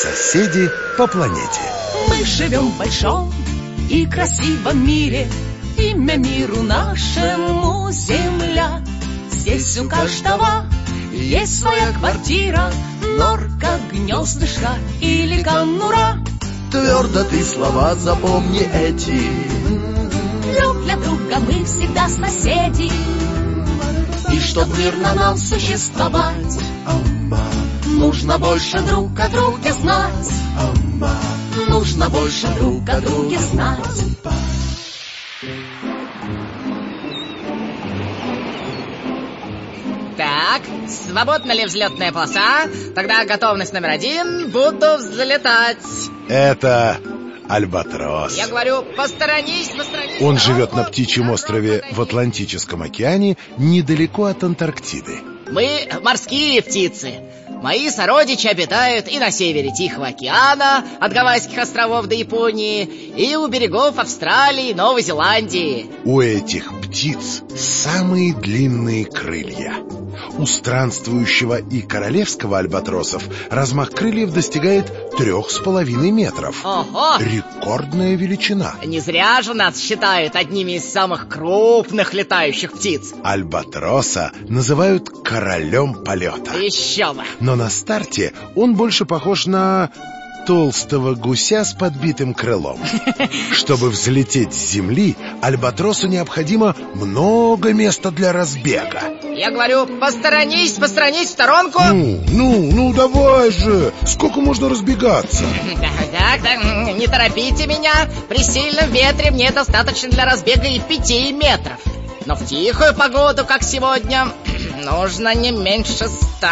Соседи по планете. Мы живем в большом и красивом мире. Имя миру нашему Земля. Здесь у каждого есть своя квартира, норка, гнездышко или конура. Твердо ты слова запомни эти. Друг для друга мы всегда соседи. И чтоб мирно нам существовать, нужно больше друг о друге знать. Нужно больше друг о друге знать. Так, свободна ли взлетная полоса? Тогда готовность номер 1. Буду взлетать. Это альбатрос. Я говорю, посторонись. Он живет на птичьем острове в Атлантическом океане, недалеко от Антарктиды. Мы морские птицы. Мои сородичи обитают и на севере Тихого океана, от Гавайских островов до Японии, и у берегов Австралии и Новой Зеландии. У этих птиц самые длинные крылья. У странствующего и королевского альбатросов размах крыльев достигает 3,5 метров. Ого! Рекордная величина. Не зря же нас считают одними из самых крупных летающих птиц. Альбатроса называют королем полета. Еще бы! Но на старте он больше похож на толстого гуся с подбитым крылом. Чтобы взлететь с земли, альбатросу необходимо много места для разбега. Я говорю, посторонись, в сторонку. Ну, давай же! Сколько можно разбегаться? Так, не торопите меня. При сильном ветре мне достаточно для разбега и 5 метров. Но в тихую погоду, как сегодня, нужно не меньше 100.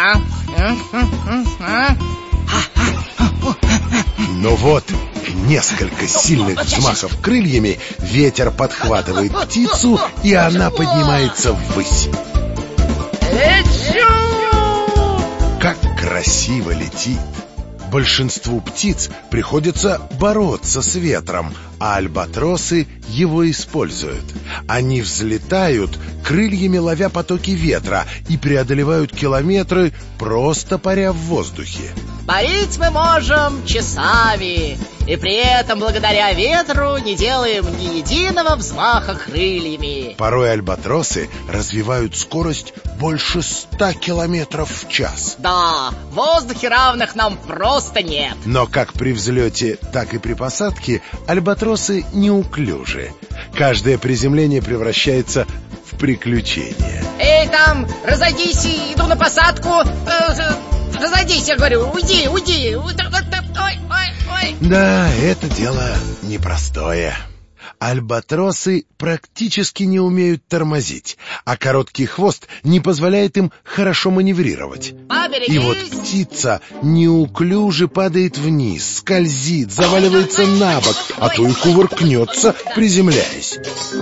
Но вот несколько сильных взмахов крыльями, ветер подхватывает птицу, и она поднимается ввысь. Лечу! Как красиво летит! Большинству птиц приходится бороться с ветром, а альбатросы его используют. Они взлетают, крыльями ловя потоки ветра, и преодолевают километры, просто паря в воздухе. Парить мы можем часами, и при этом благодаря ветру не делаем ни единого взмаха крыльями. Порой альбатросы развивают скорость больше 100 километров в час. Да, в воздухе равных нам просто нет. Но как при взлете, так и при посадке альбатросы неуклюжи. Каждое приземление превращается в приключение. Эй, там, разойдись, иду на посадку. Разойдись, я говорю, уйди. Ой. Да, это дело непростое. Альбатросы практически не умеют тормозить, а короткий хвост не позволяет им хорошо маневрировать. Поберегись. И вот птица неуклюже падает вниз, скользит, заваливается на бок, а то и кувыркнется, приземляясь.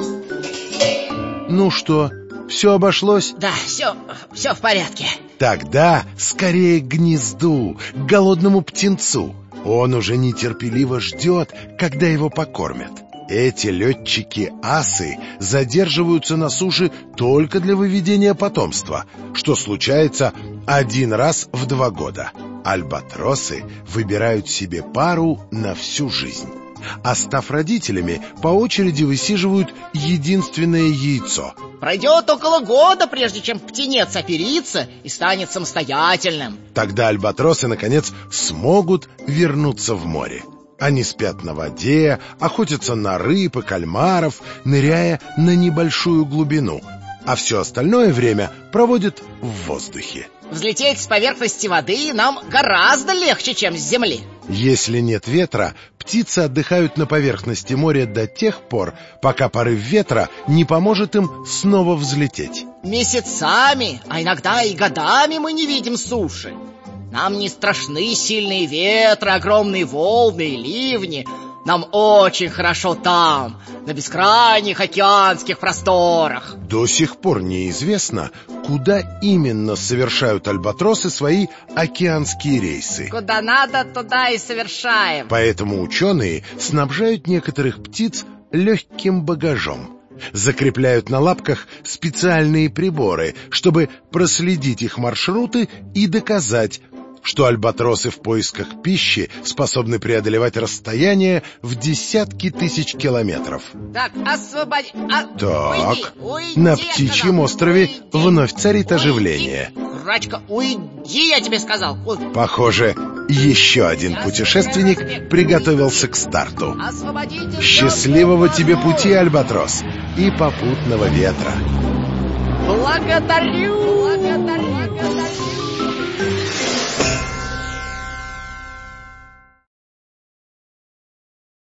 Ну что, все обошлось? Да, все в порядке. Тогда скорее к гнезду, к голодному птенцу. Он уже нетерпеливо ждет, когда его покормят. Эти летчики-асы задерживаются на суше только для выведения потомства, что случается 1 раз в 2 года. Альбатросы выбирают себе пару на всю жизнь. А став родителями, по очереди высиживают единственное яйцо. Пройдет около года, прежде чем птенец оперится и станет самостоятельным. Тогда альбатросы, наконец, смогут вернуться в море. Они спят на воде, охотятся на рыб и кальмаров, ныряя на небольшую глубину, а все остальное время проводят в воздухе. Взлететь с поверхности воды нам гораздо легче, чем с земли. Если нет ветра, птицы отдыхают на поверхности моря до тех пор, пока порыв ветра не поможет им снова взлететь. Месяцами, а иногда и годами мы не видим суши. Нам не страшны сильные ветры, огромные волны и ливни. Нам очень хорошо там, на бескрайних океанских просторах. До сих пор неизвестно, куда именно совершают альбатросы свои океанские рейсы. Куда надо, туда и совершаем. Поэтому ученые снабжают некоторых птиц легким багажом. Закрепляют на лапках специальные приборы, чтобы проследить их маршруты и доказать, что альбатросы в поисках пищи способны преодолевать расстояние в десятки тысяч километров. Так, освободи... Так, уйди, на я птичьем сказал, острове уйди, вновь царит оживление. Дурачка, уйди, я тебе сказал. Похоже, еще один путешественник приготовился к старту. Освободите Счастливого звёздную тебе полосу. пути, Альбатрос, и попутного ветра. Благодарю.